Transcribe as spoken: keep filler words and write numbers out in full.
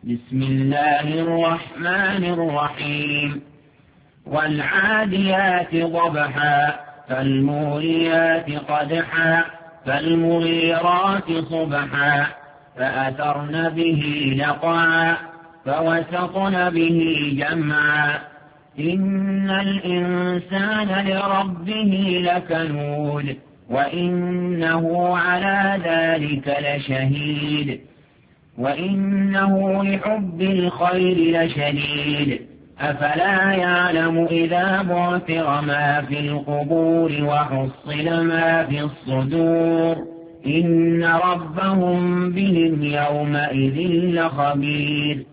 بسم الله الرحمن الرحيم والعاديات ضبحا فالموريات قدحا فالمغيرات صبحا فأثرن به نقعا فوسطن به جمعا إن الإنسان لربه لكنود وإنه على ذلك لشهيد وإنه لحب الخير لشديد أفلا يعلم إذا بعثر ما في القبور وحصل ما في الصدور إن ربهم بهم يومئذ لخبير